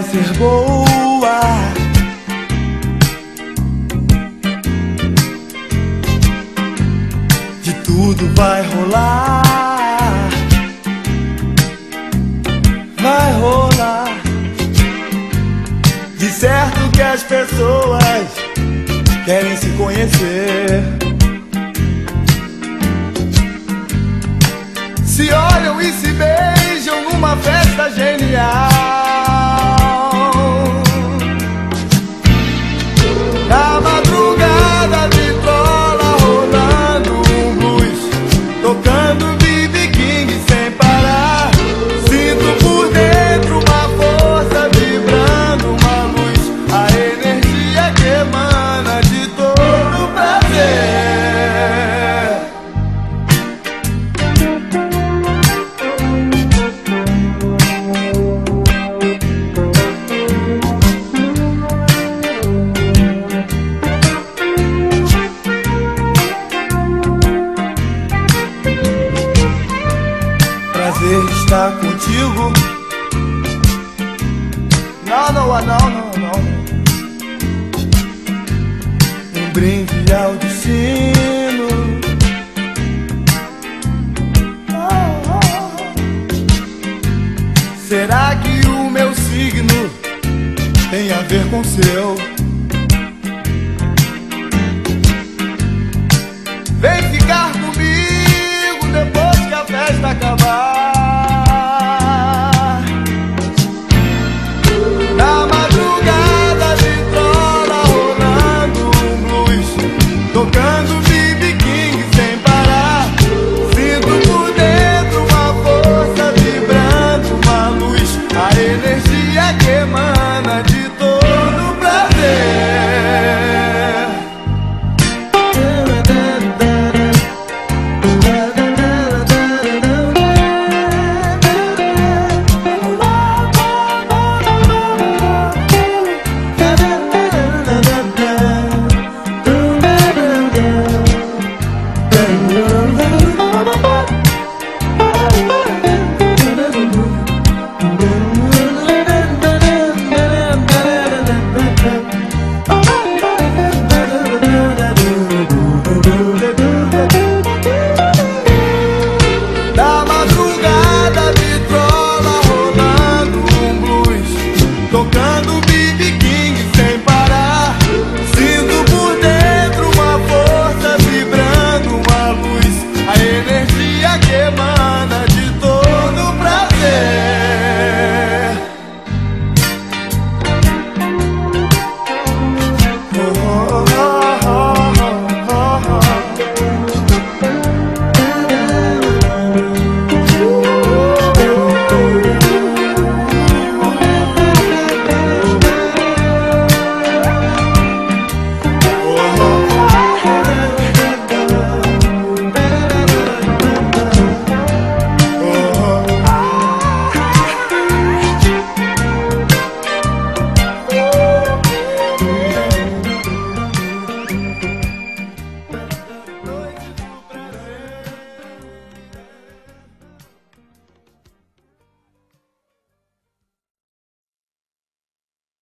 vai ser boa. De tudo vai rolar, vai rolar. De certo que as pessoas querem se conhecer, se olham e se beijam numa festa genial. Na madrugada, vitrola rolando um blues, tocando B.B. King sem parar. Sinto por dentro uma força vibrando, uma luz, a energia que emana de todo prazer. Prazer estar contigo. Não, não, não, não, não. Um brinde ao destino. Será que o meu signo tem a ver com o seu?